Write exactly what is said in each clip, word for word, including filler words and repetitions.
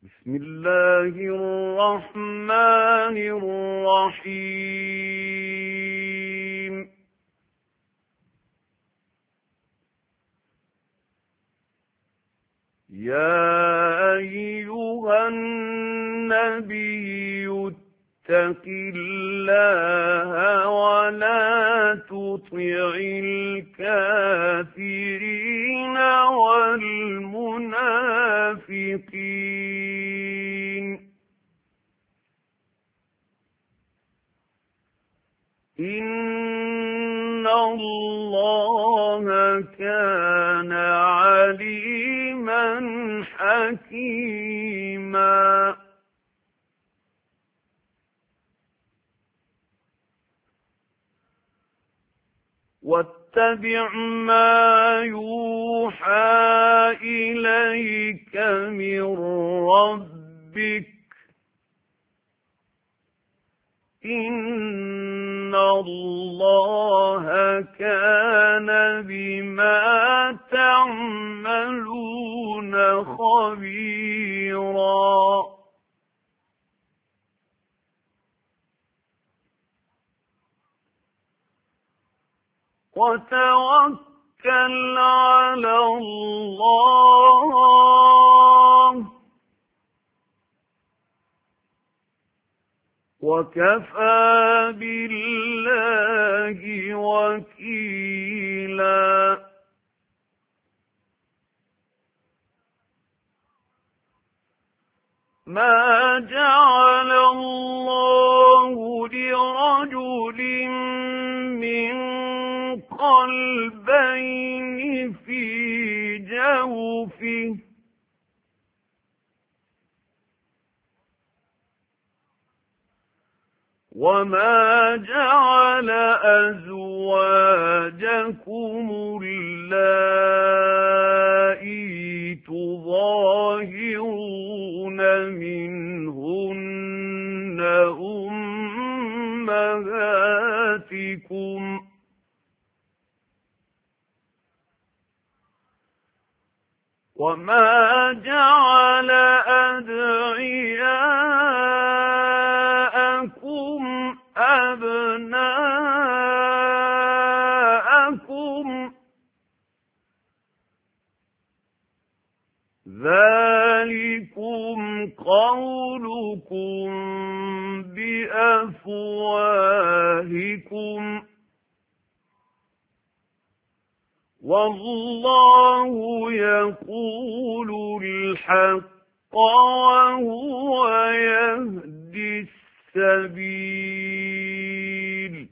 بسم الله الرحمن الرحيم يا أيها النبي اتق الله ولا تطع الكافرين والمنافقين إن الله كان عليما حكيما واتبع ما يوحى إليك من ربك إن الله كان بما تعملون خبيرا وتوكل على الله وكفى بالله وكيلا ما جعل الله لرجل من قلبين في جوفه وما جعل أزواجكم اللائي تظاهرون منهن أمهاتكم وما جعل أدعياءكم أبناءكم ذلكم قولكم بأفواهكم والله يقول الحق وهو يهدي السبيل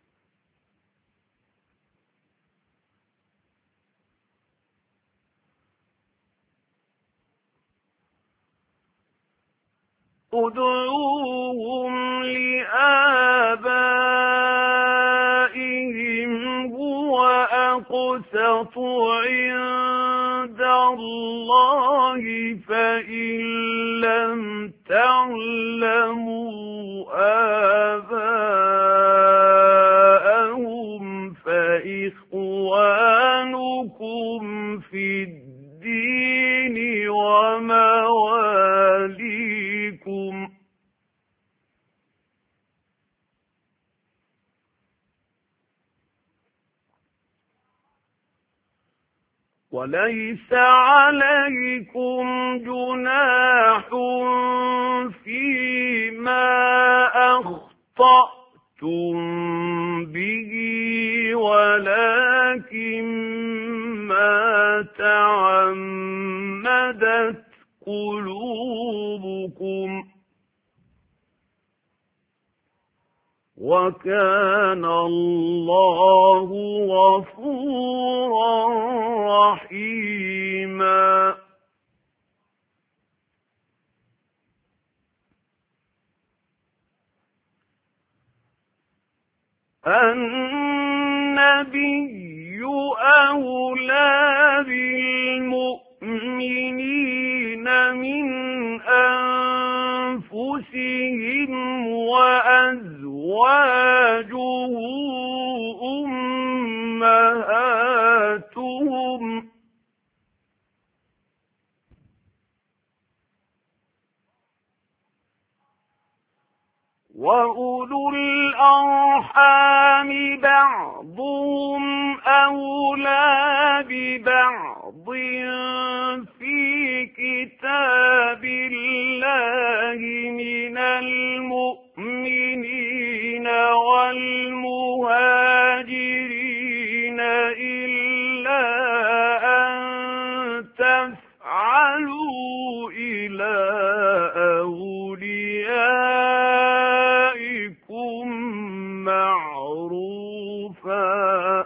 ادعوهم لآبائهم هو أقسط عند الله فإن لم تعلموا آباءهم فإخوانكم في الدين ومواليكم وليس عليكم جناح فيما أخطأتم به ولكن ما تعمدت قلوبكم وكان الله غفورا رحيما النبي أولى بالمؤمنين من أنفسهم وأزواجه أمهاتهم وأولو الأرحام بعضهم أولى ببعض في كتاب الله من المؤمنين والمهاجرين إلا أن تفعلوا إلى أوليائكم معروفا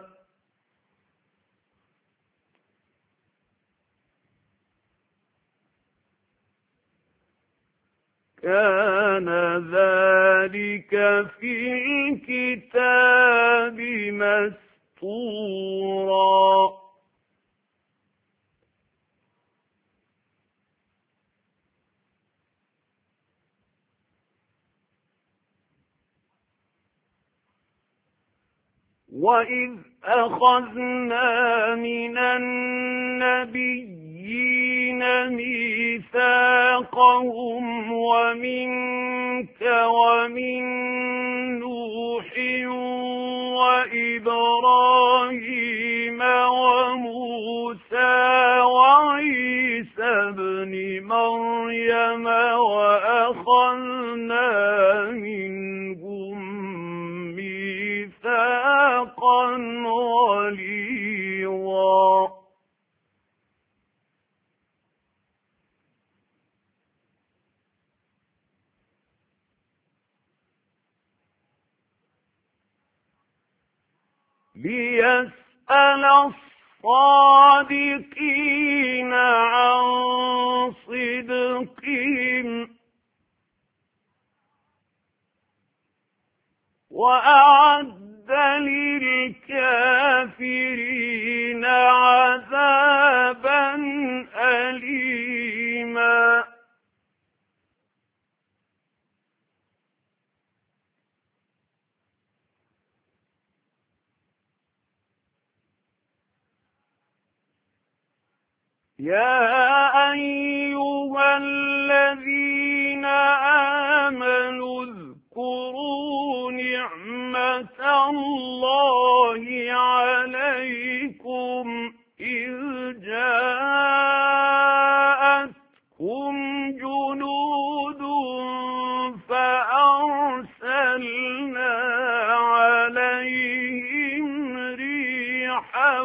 كان ذلك في الكتاب مسطورا. وَإِذْ أَخَذْنَا مِنَ النَّبِيِّينَ مِيثَاقَهُمْ وَمِنكَ وَمِن نُّوحٍ وَإِبْرَاهِيمَ وَمُوسَى وَعِيسَى ابْنِ مَرْيَمَ وَأَخَذْنَا مِنْهُم مِّيثَاقًا غَلِيظًا. لِيَسْأَلَ الصَّادِقِينَ عَن صِدْقِهِمْ وَأَعَدَّ لِلْكَافِرِينَ عَذَابًا أَلِيمًا. يا أيها الذين آمنوا اذكروا نعمة الله عليكم إذ جاءتكم جنود فأرسلنا عليهم ريحا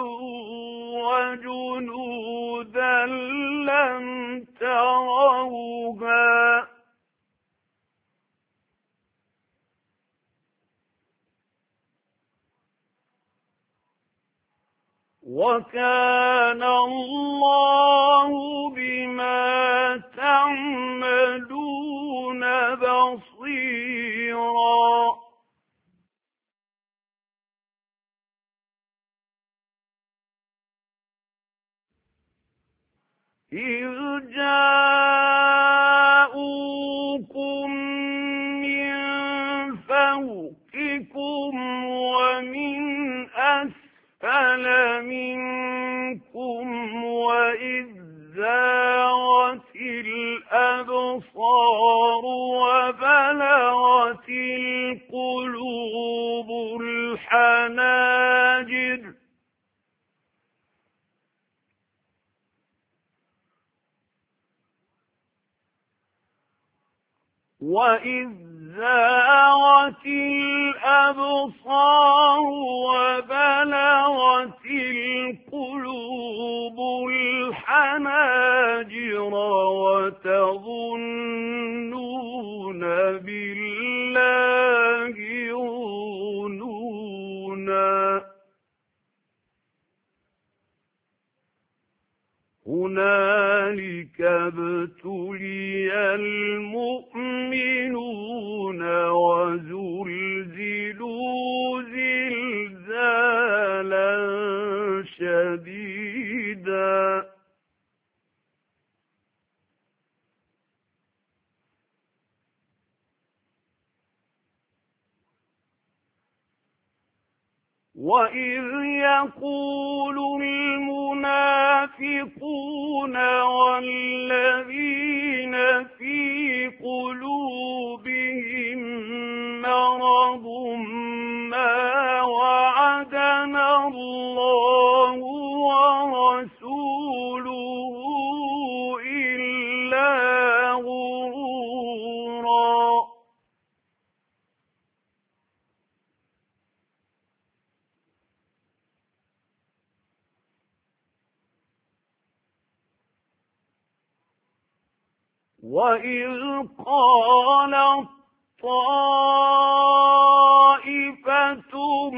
وجنودا لم تروها وكان الله بما تعملون بصيرا. إذ جاءوكم من فوقكم ومن أسفل منكم وإذ زاغت الأبصار وبلغت القلوب الحناجر وَإِذْ زَاغَتِ الْأَبْصَارُ وَبَلَغَتِ الْقُلُوبُ الْحَنَاجِرَ وَتَظُنُّونَ بِاللَّهِ الظُّنُونَا. هُنَالِكَ ابْتُلِيَ الْمُؤْمِنُونَ وَزُلْزِلُوا زِلْزَالًا شَدِيدًا. وَإِذْ يَقُولُ الْمُنَافِقُونَ وَالَّذِينَ فِي قُلُوبِهِم وإذ قالت طائفة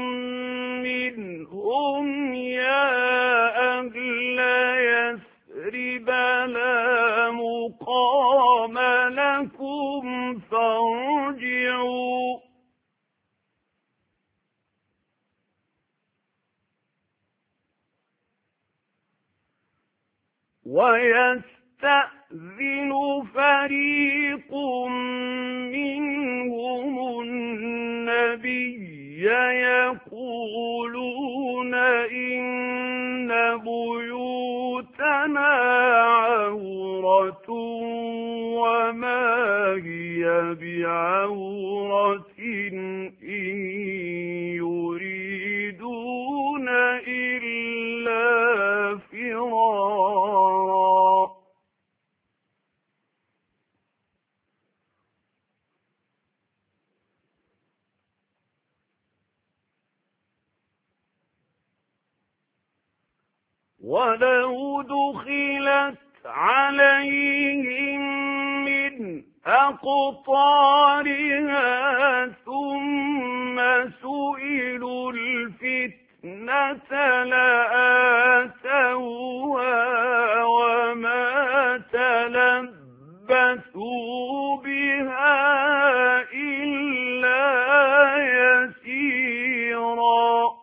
منهم يا أهل يثرب لا مقام لكم فارجعوا ويستأذن فريق منهم النبي يقولون إن بيوتنا عورة وما هي بعورة إن يريدون إلا فرارا ولو دخلت عليهم من أقطارها ثم سئلوا الفتنة لآتوها وما تلبثوا بها إلا يسيرا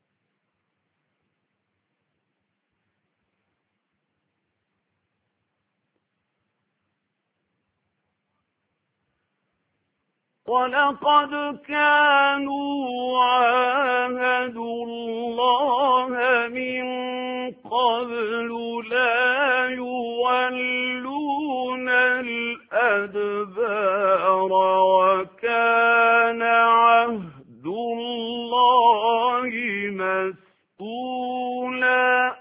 ولقد كانوا عاهدوا الله من قبل لا يولون الأدبار وكان عهد الله مسؤولا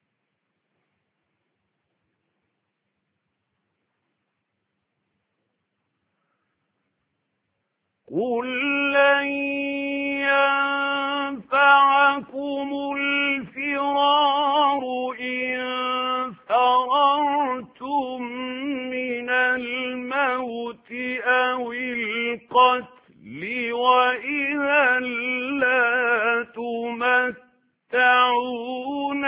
قل لن ينفعكم الفرار إن فررتم من الموت أو القتل وإذا لا تمتعون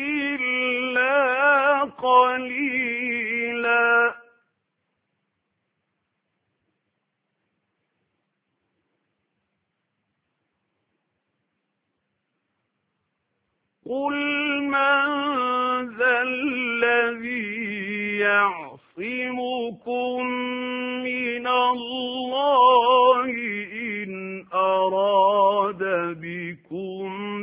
إلا قليلا قل من ذا الذي يعصمكم من الله إن أراد بكم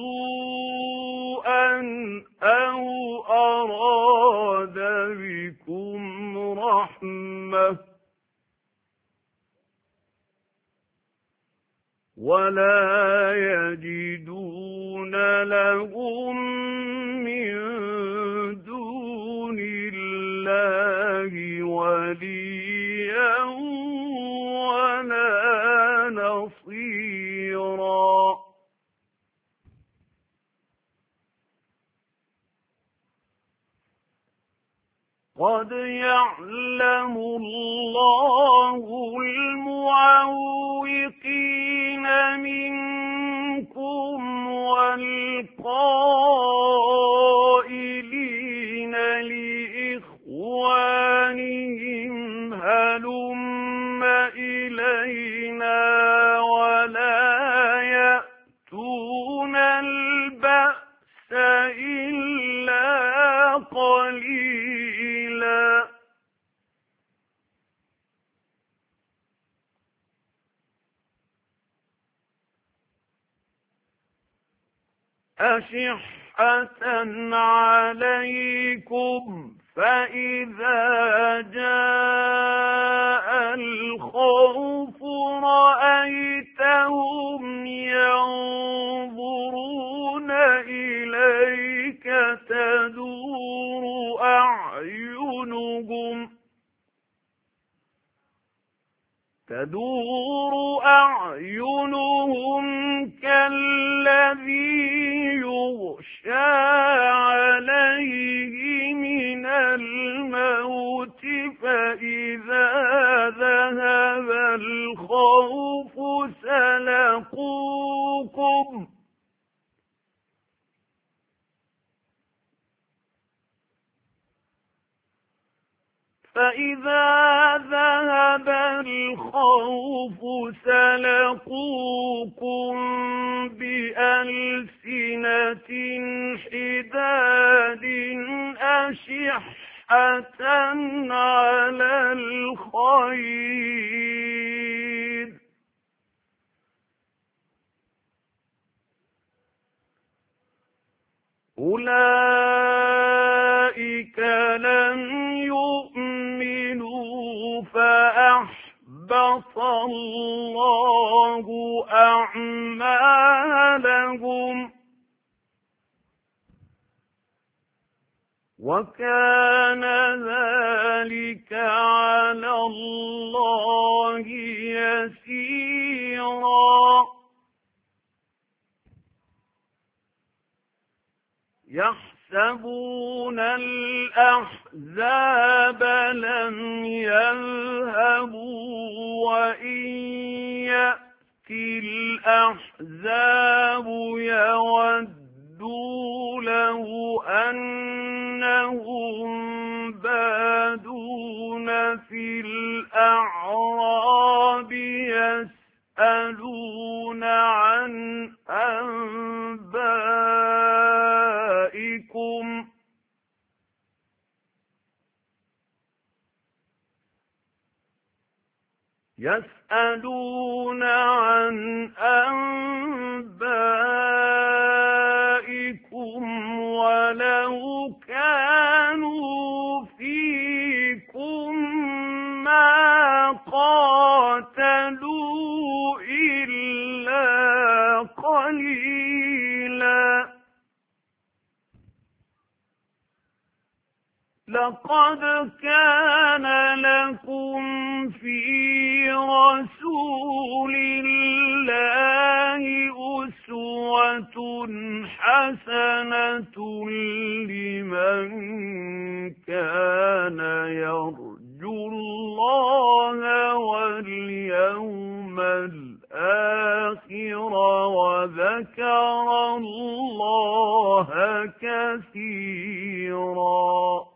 سوءا أو أراد بكم رحمة ولا يجدون لهم من دون الله وليا ولا نصيرا قد يعلم الله المعوقين منكم والقائلين لإخوانهم هلم إلينا ولا يأتون البأس إلا قليلا أشحة عليكم فإذا جاء الخوف رأيتهم ينظرون إليك تدور أعينهم تدور أعينهم كالذي يغشى عليه من الموت فإذا فإذا ذهب الخوف سلقوكم بألسنة حداد أشحة على الخير أولئك لم يؤمنوا فأحبط الله أعمالهم وكان ذلك على الله يسيرا يحسبون الأحزاب لم يذهبوا وإن يأتي الأحزاب يودوا له أنهم بادون في الأعراب يسألون عن أنبائكم يسألون عن أنبائكم ولو كانوا فيكم ما قاتلوا إلا قليلا لقد كان لكم في رسول الله أسوة حسنة لمن كان يرجو الله واليوم الآخر وذكر الله كثيرا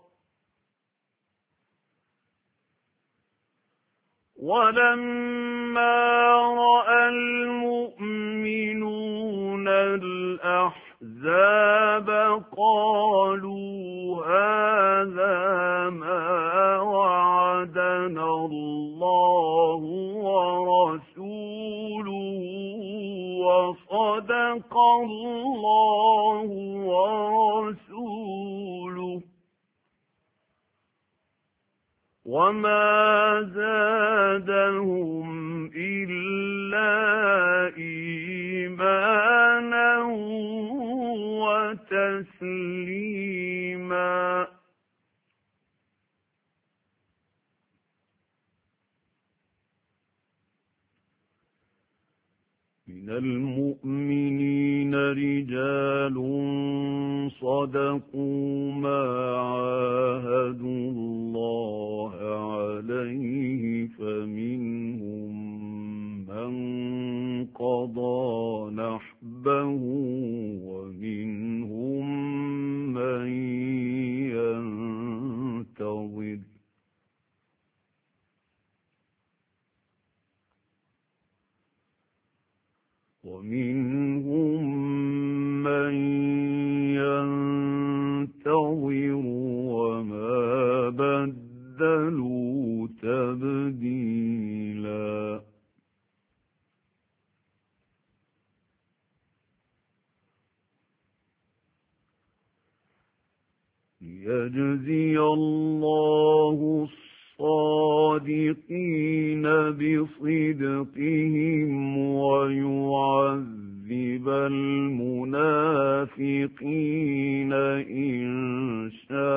ولما رأى المؤمنون الأحزاب قالوا هذا ما وعدنا الله ورسوله وصدق الله ورسوله وما زادهم إلا إيمانا وتسليما من المؤمنين رجال صدقوا ما عاهدوا الله عليه فمنهم من قضى نحبه ومنهم من ينتظر ومنهم من ينتظر وما بدلوا تبديلا ليجزي الله الصادقين بصدقهم ويعذب المنافقين إن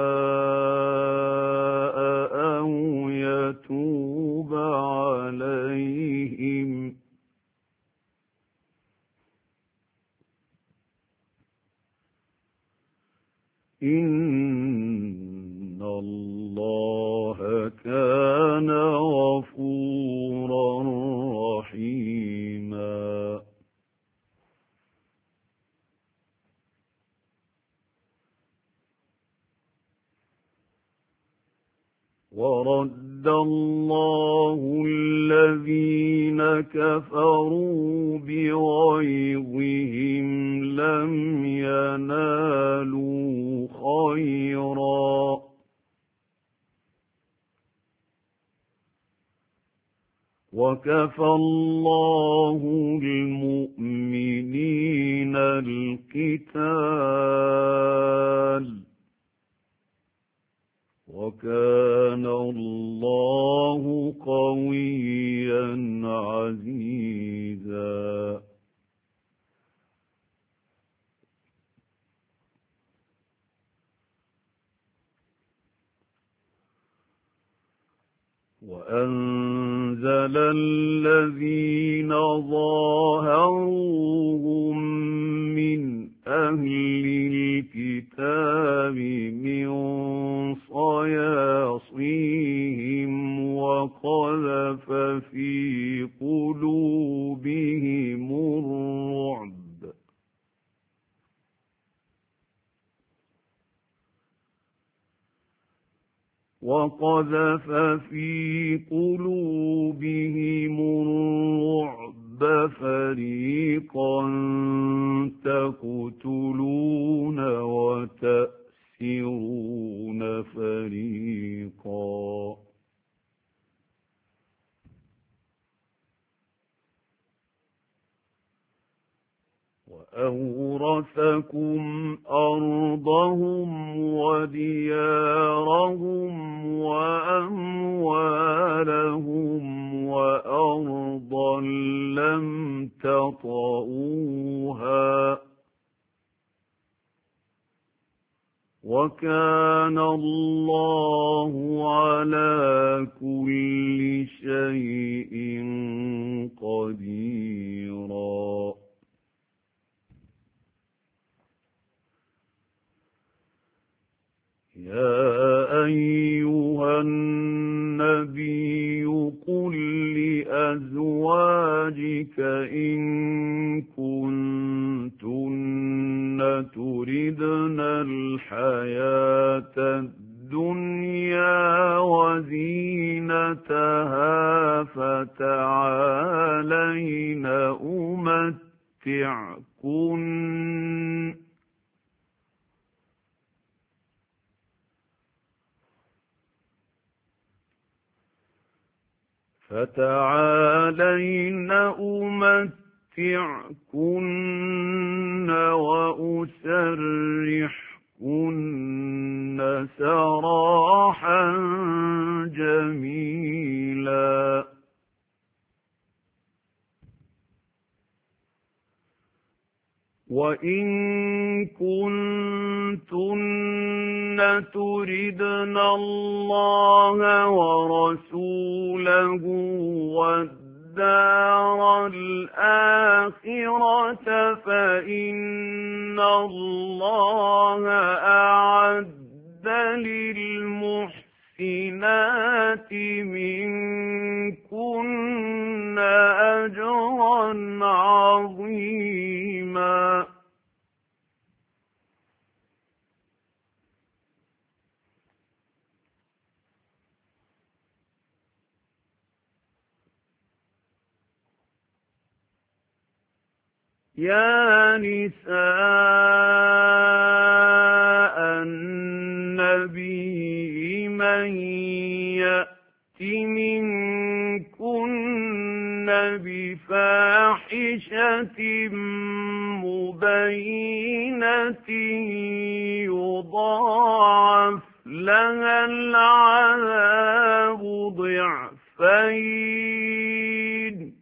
شاء أو يتوب عليهم إن الله كان غفورا ورد الله الذين كفروا بغيظهم لم ينالوا خيرا وكفى الله المؤمنين القتال وكان الله قويا عزيزا وأنزل الذين ظاهروهم من أهل الكتاب من صياصيهم وقذف في قلوبهم الرعب وقذف في قلوبهم الرعب فريقا تقتلون وتأسرون فريقا وأورثكم أرضهم وديارهم وأموالهم وأرضا لم تطئوها وكان الله على كل شيء قديرا يا أيها النبي قل لأزواجك إن كنتن تردن الحياة الدنيا وزينتها فتعالين أمتعكن فتعالين أمتعكن وأسرحكن سراحا جميلا وإن كنتن تردن الله ورسوله والدار الآخرة فإن الله أعد للمحسنات منكن أجرا عظيما يا نساء النبي من يأت منكن بفاحشة مبينة يضاعف لها العذاب ضعفين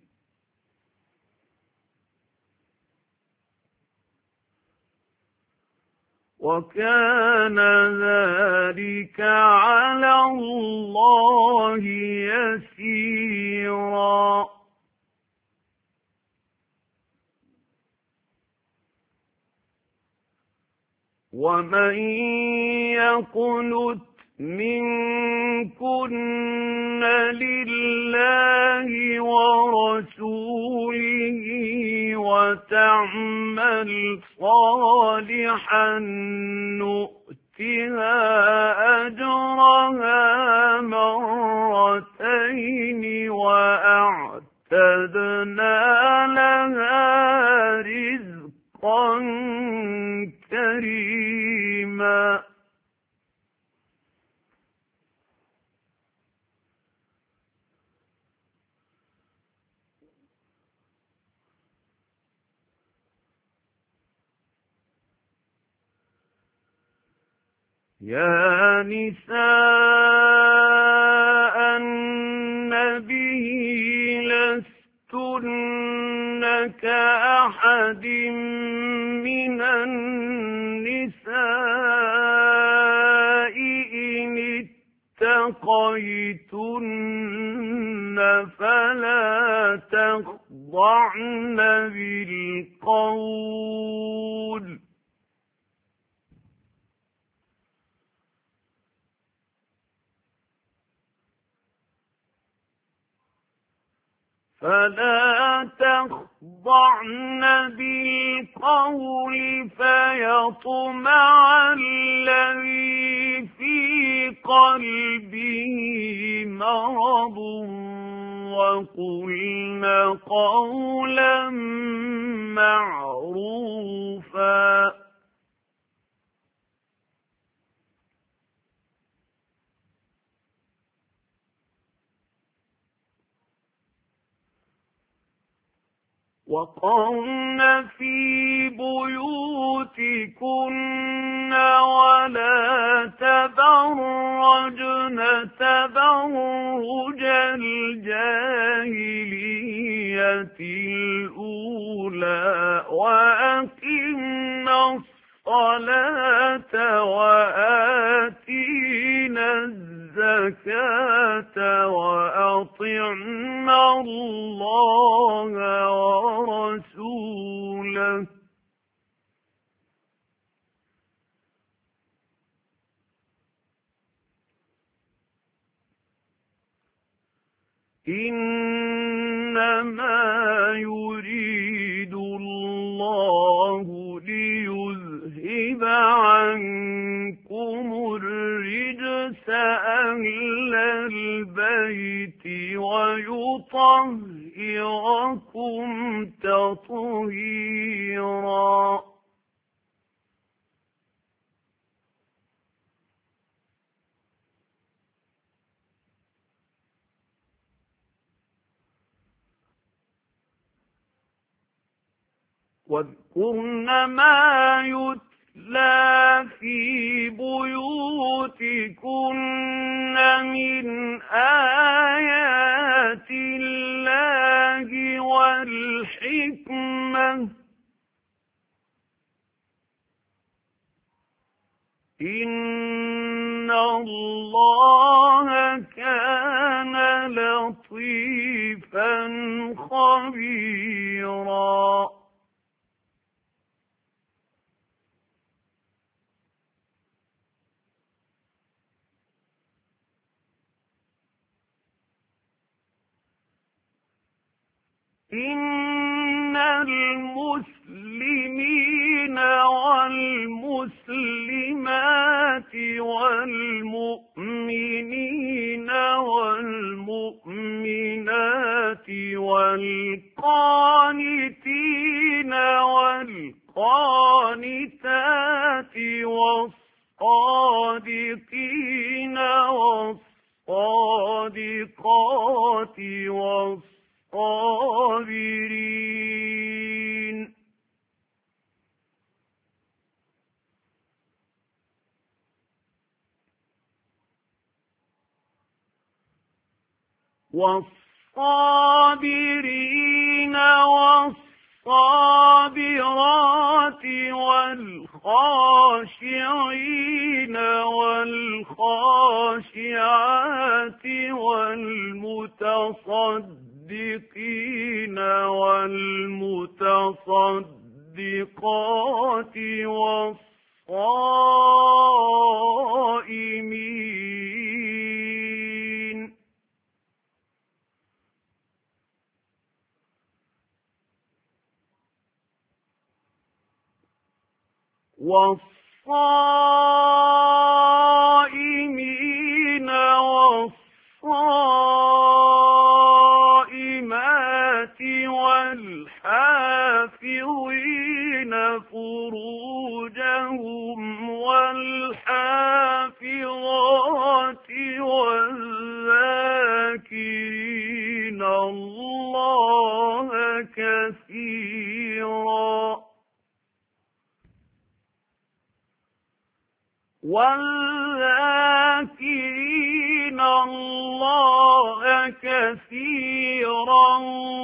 وكان ذلك على الله يسيرا ومن يقنت منكن لله ورسوله وتعمل صالحا نؤتها أجرها مرتين وأعتدنا لها رزقا كريما يا نساء النبي لستن كأحد من النساء إن اتقيتن فلا تخضعن بالقول فلا تخضعن بالقول فيطمع الذي في قلبه مرض وقلن قولا معروفا وقرن في بيوتكن ولا تبرجن تبرج الجاهلية الأولى وأقمنا الصلاة وآتينا الزكاة وأطعنا الله ورسوله إنما يريد الله ليذهب عنكم الرجس أهل البيت ويطهركم تطهيرا واذكرن ما يتلى في بيوتكن من آيات الله والحكمة إن الله كان لطيفا خبيرا إن المسلمين والمسلمات والمؤمنين والمؤمنات والقانتين والقانتات والصادقين والصادقات والصادقين الصابرين والصابرين والصابرات والخاشعين والخاشعات والمتصدقين والمتصدقات والصائمين والصائمين والصائمين وَالذَّاكِرِينَ اللَّهَ كَثِيرًا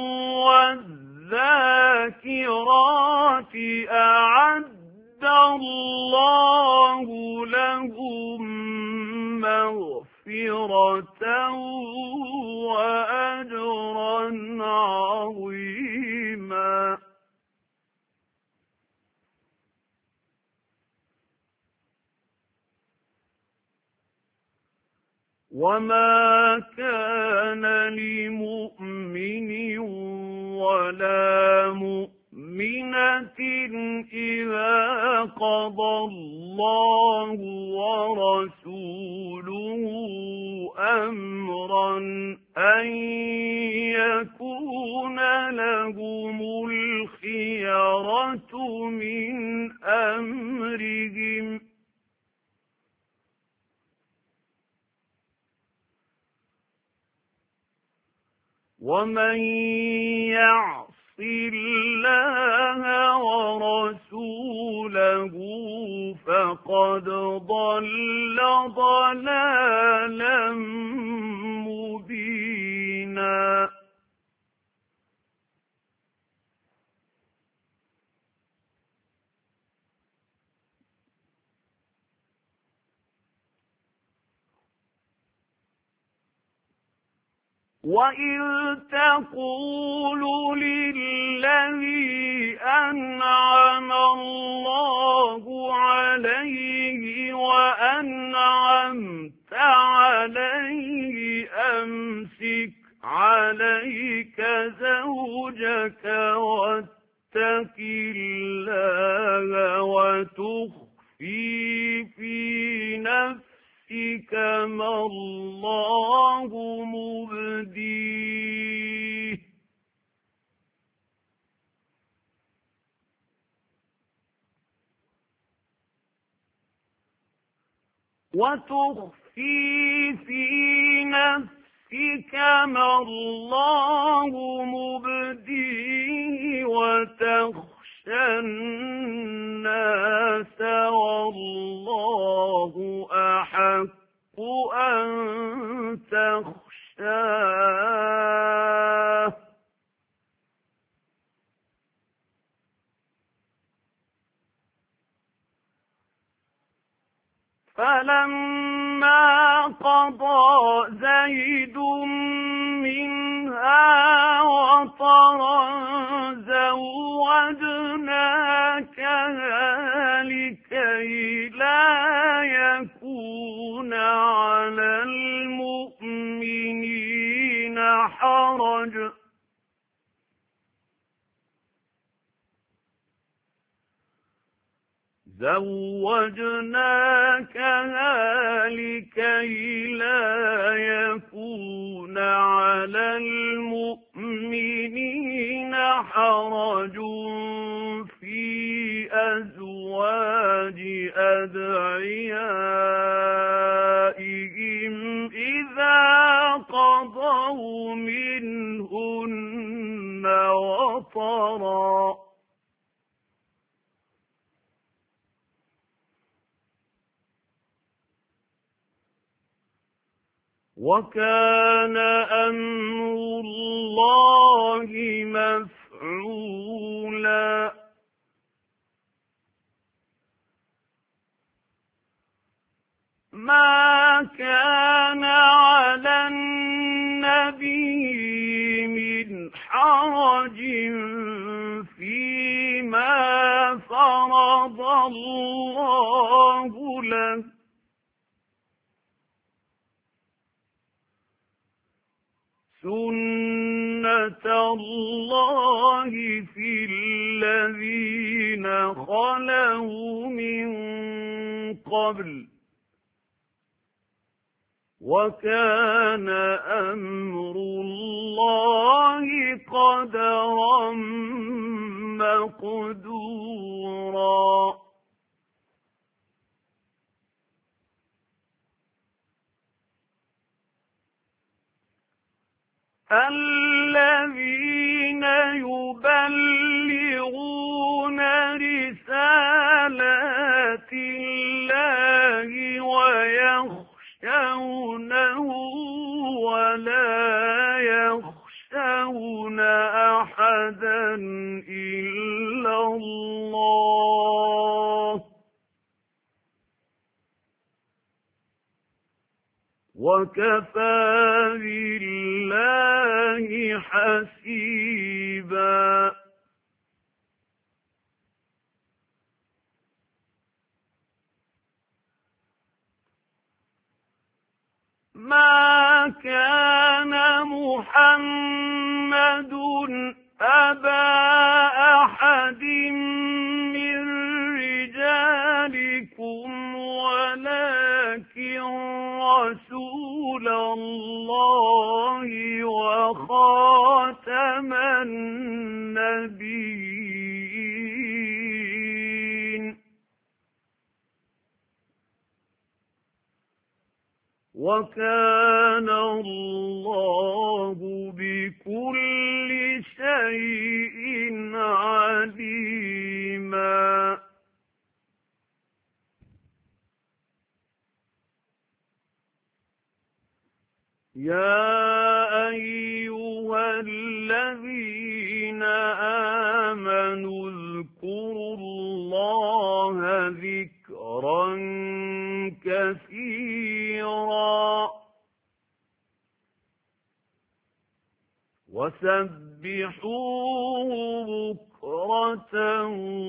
وَالذَّاكِرَاتِ أَعَدَّ اللَّهُ لَهُم مَّغْفِرَةً وَأَجْرًا عَظِيمًا. وَمَا كَانَ لِمُؤْمِنٍ وَلَا مُؤْمِنَةٍ إِذَا قَضَى اللَّهُ وَرَسُولُهُ أَمْرًا أَن يَكُونَ لَهُمُ الْخِيَرَةُ مِنْ أَمْرِهِمْ ۗ وَمَن يَعْصِ اللَّهَ وَرَسُولَهُ فَقَدْ ضَلَّ ضَلَالًا مُّبِينًا. وَإِذْ تَقُولُ لِلَّذِي أَنْعَمَ اللَّهُ عَلَيْهِ وَأَنْعَمْتَ عَلَيْهِ أَمْسِكْ عَلَيْكَ زَوْجَكَ وَاتَّقِ اللَّهَ وَتُخْفِي فِي نَفْسِكَ مَا اللَّهُ مُبْدِيهِ وَتُخْفِي فِي نَفْسِكَ مَا اللَّهُ مُبْدِيهِ وَتَخْشَى النَّاسَ وَاللَّهُ أَحَقُّ أَن تَخْشَاهُ. فَلَمَّا قَضَىٰ زَيْدٌ مِّنْهَا وَطَرًا زَوَّجْنَاكَهَا لِكَيْ لَا يَكُونَ عَلَى الْمُؤْمِنِينَ حَرَجٌ زَوَّجْنَاكَهَا لِكَيْ لَا يَكُونَ عَلَى الْمُؤْمِنِينَ حَرَجٌ فِي أَزْوَاجِ أَدْعِيَائِهِمْ إِذَا قَضَوْا مِنْهُنَّ وَطَرًا ۚ وَكَانَ أَمْرُ اللَّهِ مَفْعُولًا. مَا كَانَ عَلَى النَّبِيِّ مِنْ حَرَجٍ فِيمَا فَرَضَ اللَّهُ لَهُ، سُنَّةَ اللَّهِ فِي الَّذِينَ خَلَوْا مِن قَبْلُ ۚ وَكَانَ أَمْرُ اللَّهِ قَدَرًا مَّقْدُورًا. الَّذِينَ يُبَلِّغُونَ رِسَالَاتِ اللَّهِ يخشونه ولا يخشون أحدا إلا الله وكفى بالله حسيبا. ما كان محمد أبا أحد من رجالكم ولكن رسول الله وخاتم النبيين وكان الله بكل شيء عليما. يا أيها الذين آمنوا اذكروا الله ذكرا كثيرا وسبحوه بكرة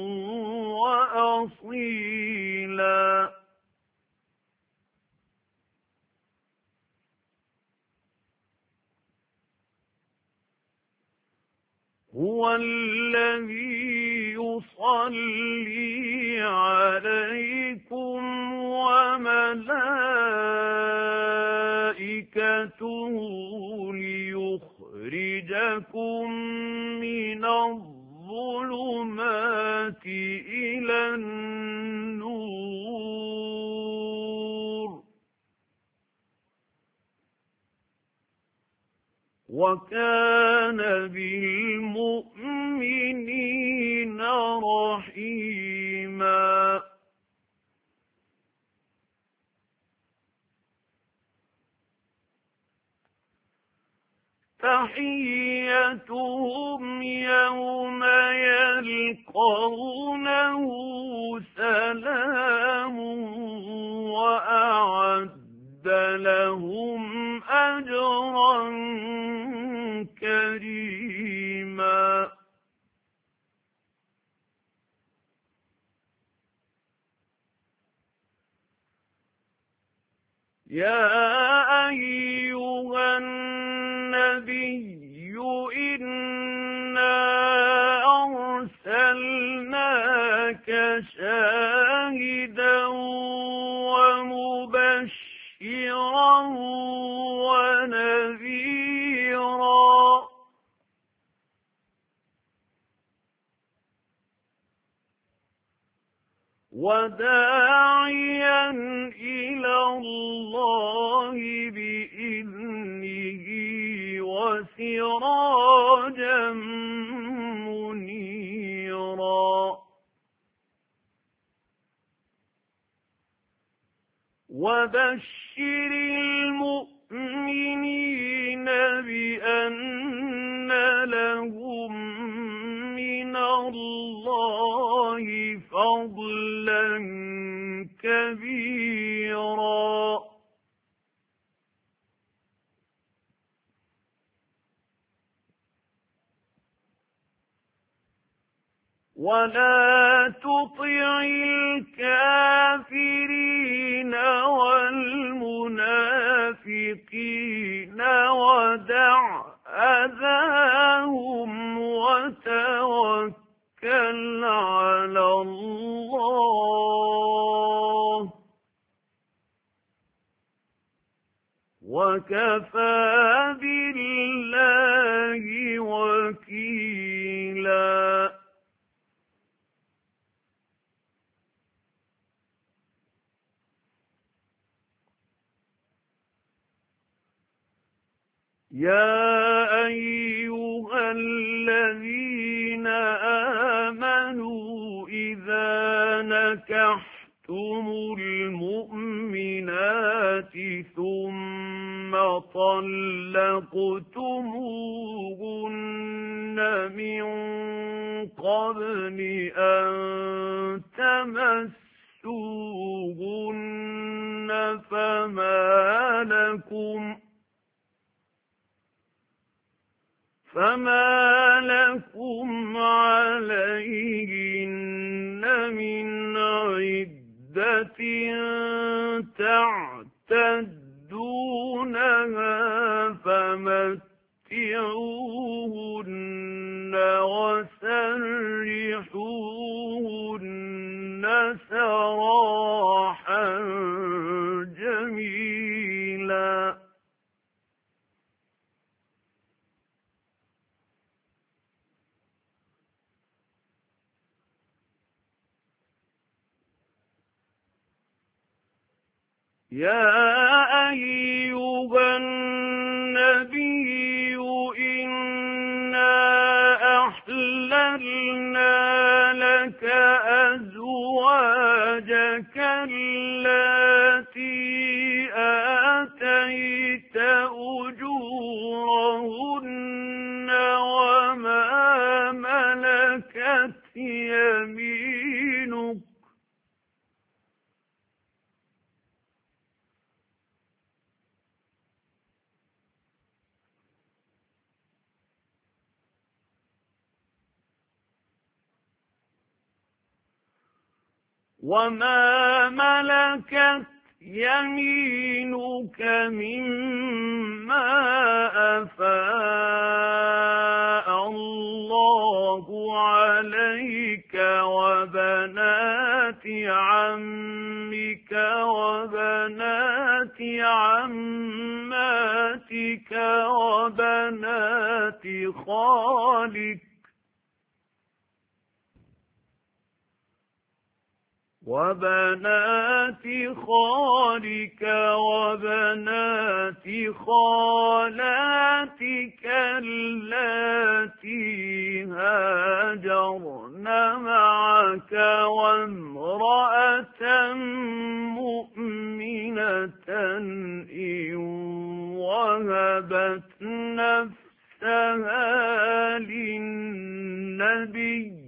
وأصيلا. هو الذي يصلي عليكم وملائكته ليخرجكم من الظلمات إلى النور وكان بالمؤمنين رحيما. تحيتهم يوم يلقونه سلام وأعد لهم أجرا كريما. يا أيها النبي إنا أرسلناك شاهدا ومبشرا ونذيرا وداعيا إلى الله بإذنه وسراجا منيرا. وبشر المؤمنين بأن لهم من الله فضلا كبيرا. ولا تطع الكافرين والمنافقين ودع أذاهم وتوكل على الله وكفى بالله وكيلا. يا أيها الذين آمنوا إذا نكحتم المؤمنات ثم طلقتموهن من قبل أن تمسوهن فما لكم فما لكم عليهن من عدة تعتدونها فمتعوهن وسرحوهن سراحا جميلا. يا أيها النبي إنا أحللنا لك أزواجك اللاتي آتيت أجورهن وما ملكت يمينك وما ملكت يمينك مما أفاء الله عليك وبنات عمك وبنات عماتك وبنات خالك وبنات خالك وبنات خالاتك اللاتي هاجرن معك وامرأة مؤمنة إن وهبت نفسها للنبي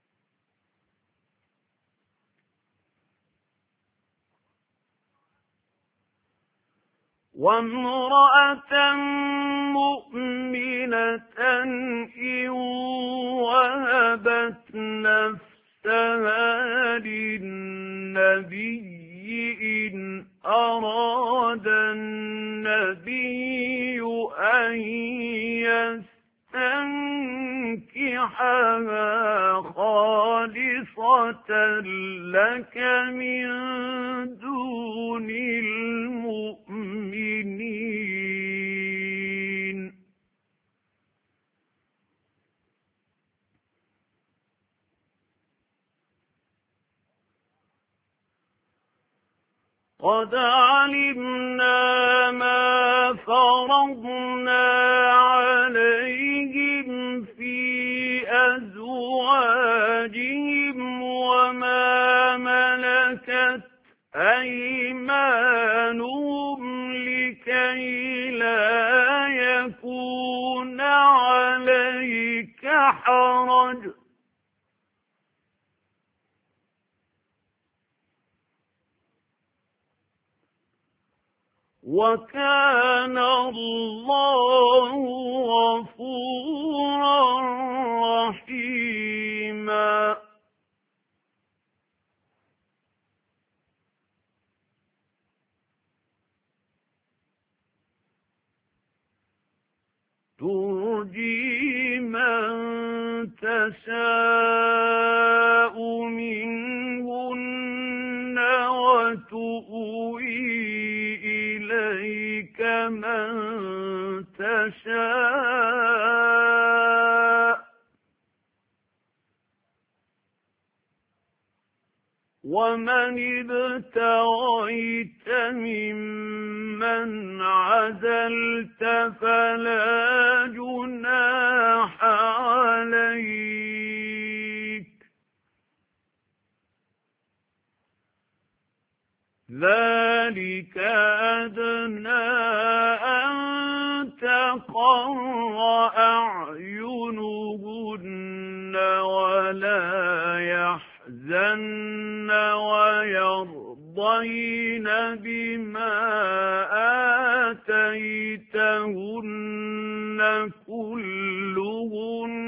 وامرأة مؤمنة إن وهبت نفسها للنبي إن أراد النبي أن يستنكحها خالصة لك من دون المؤمنين. قد علمنا ما فرضنا عليهم في أزواجهم وما ملكت أيمانهم لكي لا يكون عليك حرج وكان الله غفورا رحيما. ترجي من تشاء منهن وتؤوي إليك من تشاء ومن ابتغيت ممن عزلت فلا جناح عليك ذلك أدنى أن تقر أعينهن ولا يحزن ويرضين بما آتيتهن كلهن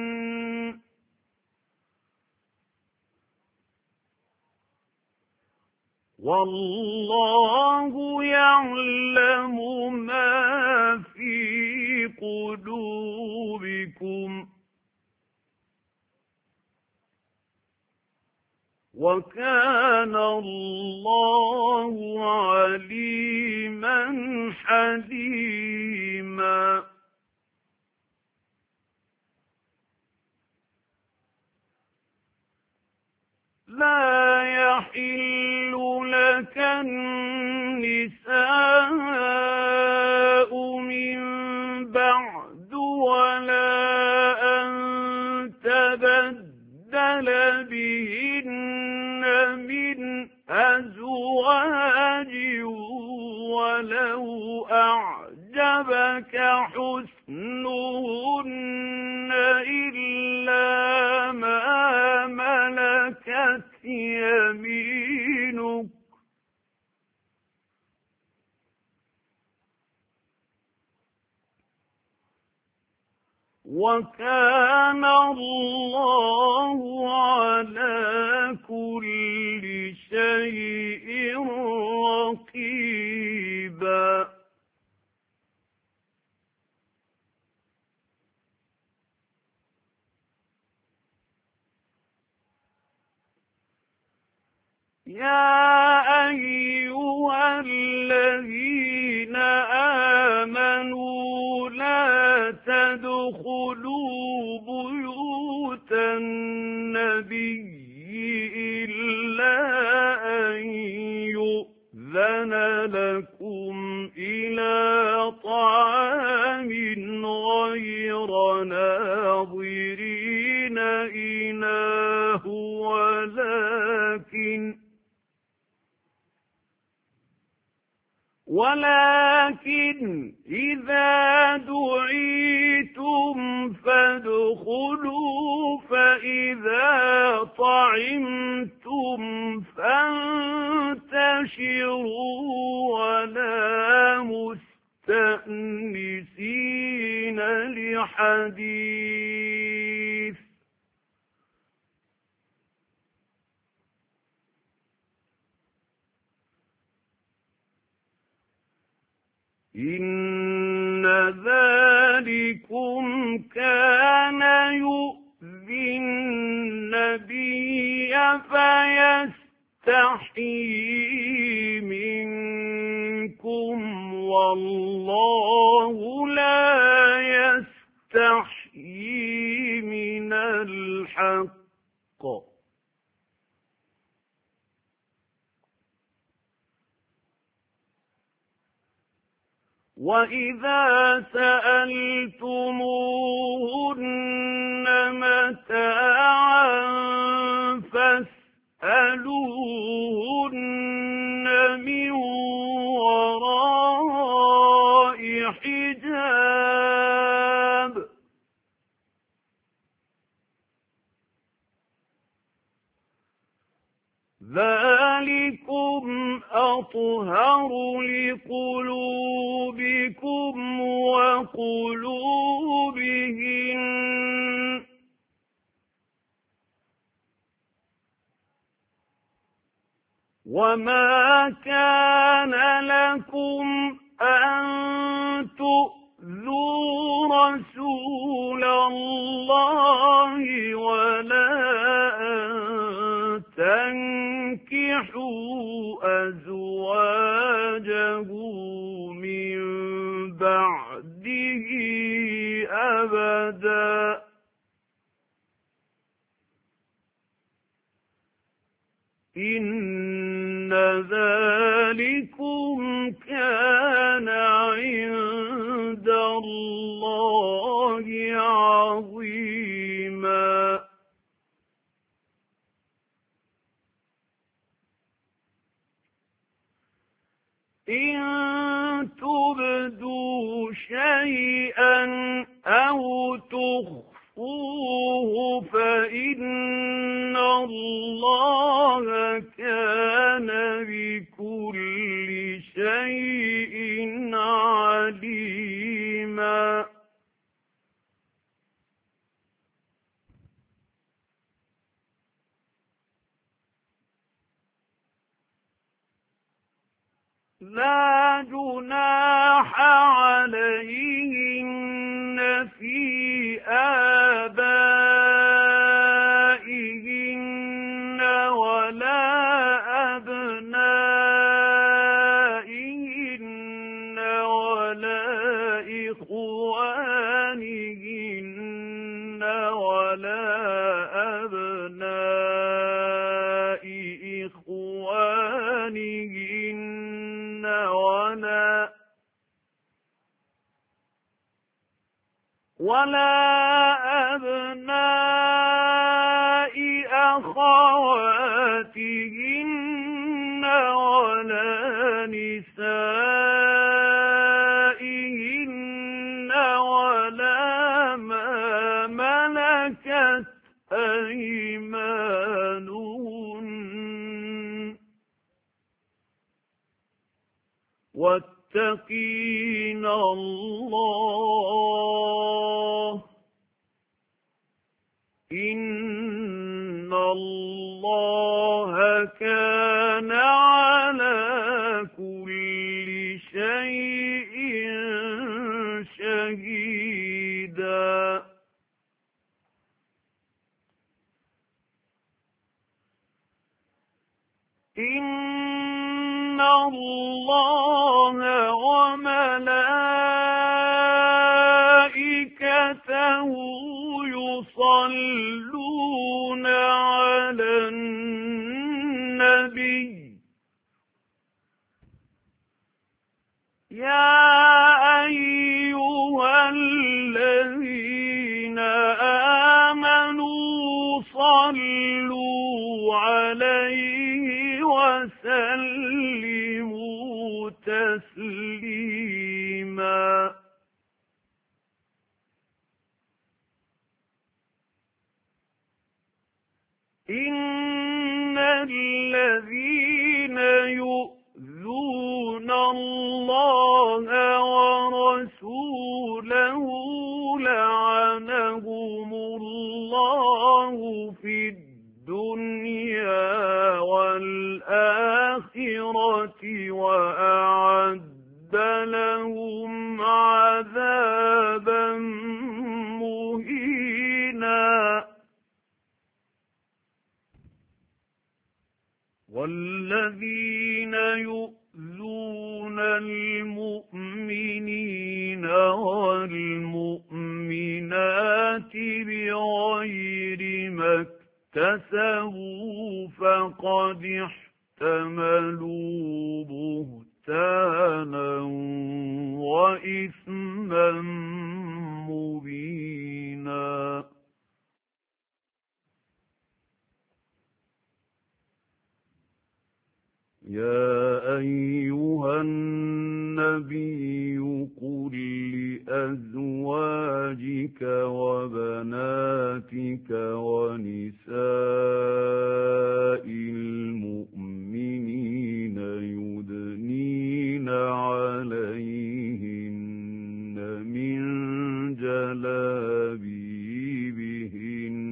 والله يعلم ما في قلوبكم وكان الله عليما حليما لا يحل لك النساء من بعد ولا أن تبدل بهن من أزواج ولو أعجبك حسنهن إلا ما ملكت يمينك وكان الله على كل شيء رقيبا يا أيها الذين آمنوا لا تدخلوا بيوت النبي إلا أن يؤذن لكم إلى طعام غير ناظرين إناه ولكن ولكن إذا دعيتم فادخلوا فإذا طعمتم فانتشروا ولا مستأنسين لحديث إن ذلكم كان يؤذي النبي فيستحيي منكم والله لا يستحيي من الحق وإذا سألتموهن متاعا فاسألوهن من وراء حجاب ذلكم أطهر لقلوبكم وقلوبهن وما كان لكم أن تؤذوا رسول الله ولا أن تنكحوا أزواجه من بعده أبدا إن ذلكم كان عند الله عظيما لا جناح عليهن في آبائهن ولا أبنائهن ولا إخوانهن ولا أبناء إخوانهن ولا ولا أبناء أخواتهن ولا نسائهن ولا ما ملكت أيمانهن واتقين الله إن الله كان على كل شيء شهيدا إن الله وملائكته يصلون على النبي يا أيها الذين آمنوا صلوا عليه وسلموا تسليما إن الذين يؤذون الله ورسوله لعنهم الله في الدنيا والآخرة وأعد لهم عذابا مهينا والذين يؤذون المؤمنين والمؤمنات بغير ما اكتسبوا فقد احتملوا بهتانا وإثما مبينا يا أيها النبي قل لأزواجك وبناتك ونساء المؤمنين يدنين عليهن من جلابيبهن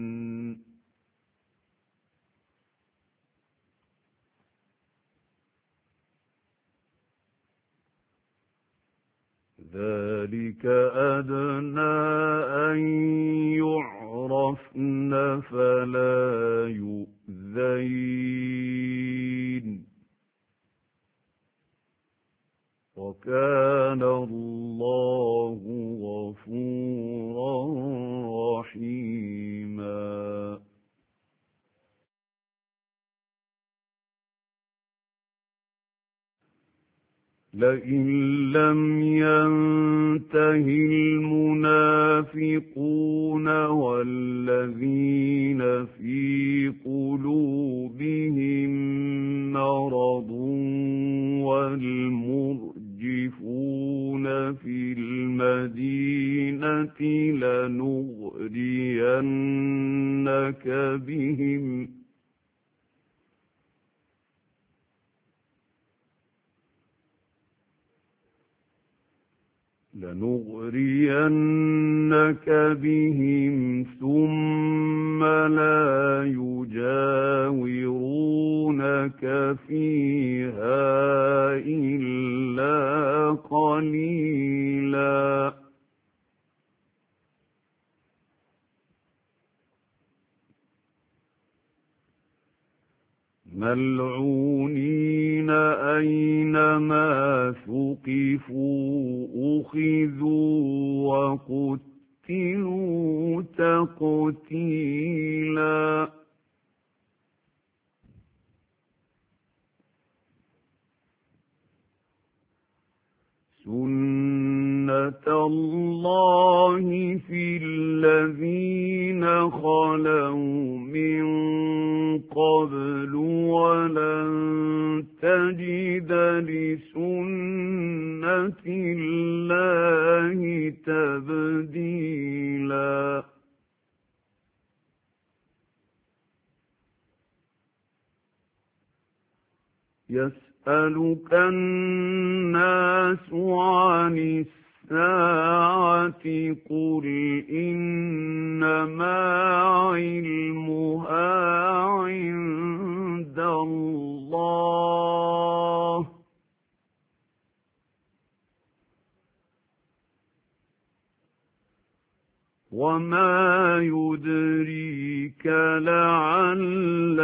ذلك أدنى أن يعرفن فلا يؤذين وكان الله غفورا رحيما لئن لم ينته المنافقون والذين في قلوبهم مرض والمرجفون في المدينة لنغرينك بهم لنغرينك بهم ثم لا يجاورونك لك فيها إلا قليلا ملعونين أينما ثقفوا أخذوا وقتلوا تقتيلا سنة الله في الذين خلوا من قبل ولن تجد لسنة الله تبديلا يسألك الناس عن الساعة قل إنما علمها عند الله وما يدريك لعل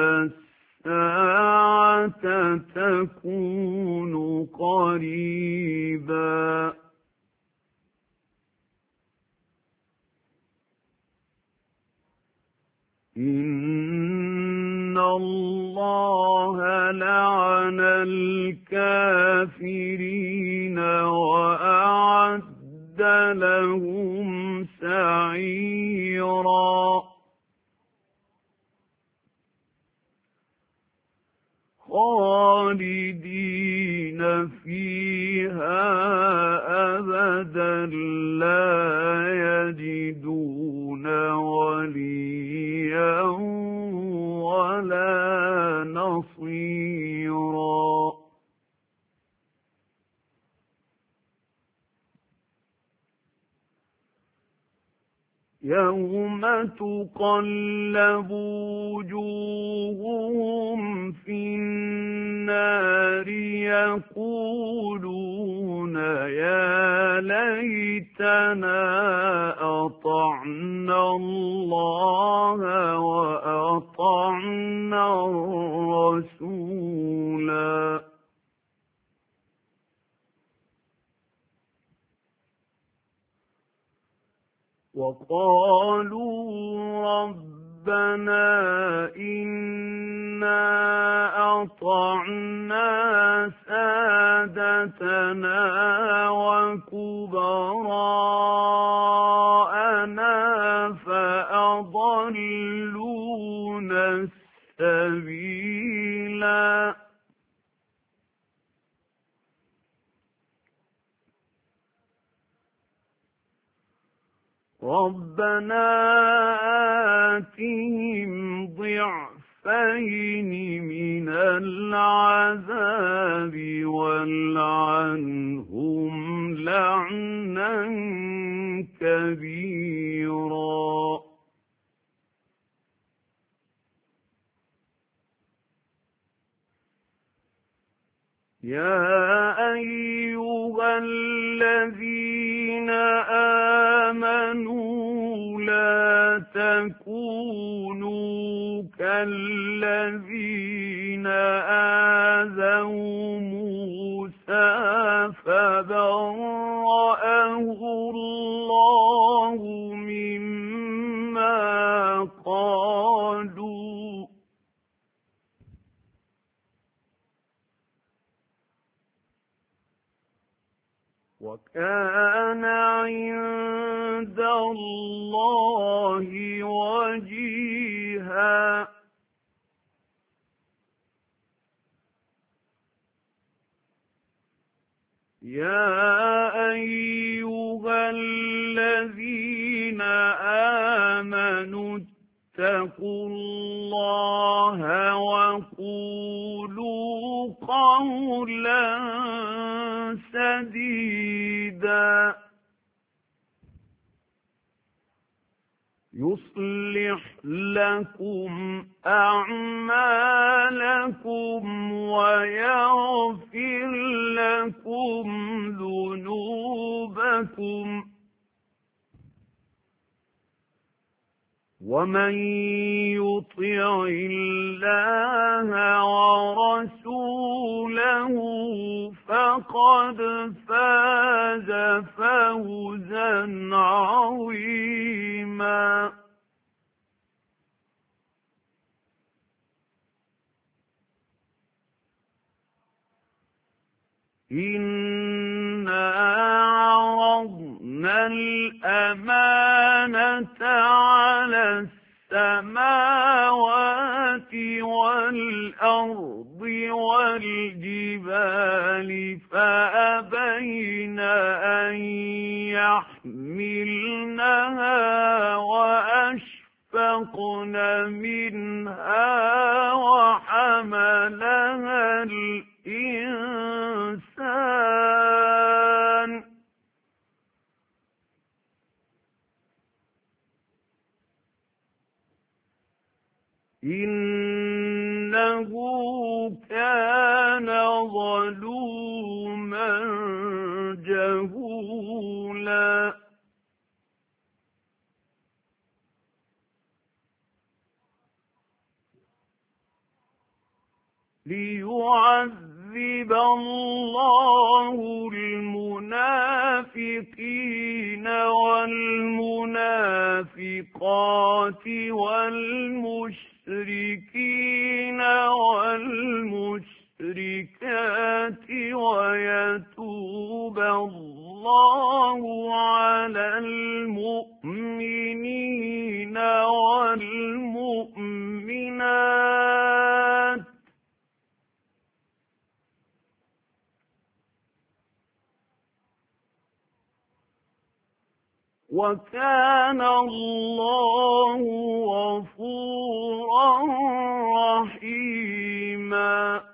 الساعة تكون قريبا إن الله لعن الكافرين وأعد لهم سعيرا خالدين فيها أبدا لا يجدون وليا ولا نصيرا يوم تقلب وجوههم في النار يقولون يا ليتنا أطعنا الله وأطعنا الرسولا وقالوا ربنا إنا أطعنا سادتنا وكبراءنا فأضلونا السبيلا ربنا آتهم ضعفين من العذاب والعنهم لعنا كبيرا يا أيها الذين آمنوا لا تكونوا كالذين آذوا موسى فبرأه الله مما قالوا وكان عند الله وجيها يا أيها الذين آمنوا اتقوا الله وقولوا قولا سديدا يصلح لكم أعمالكم ويغفر لكم ذنوبكم ومن يطع الله ورسوله فقد فاز فوزا عظيما. إنا عرضنا الأمانة على السماوات والأرض والجبال فأبين أن يحملنها وأشفقن منها وحملها الإنسان إنه كان ظلوما جهولا. ليعذب الله المنافقين والمنافقات والمشركين والمشركات ويتوب الله على المؤمنين والمؤمنات وكان الله غفورا رحيما.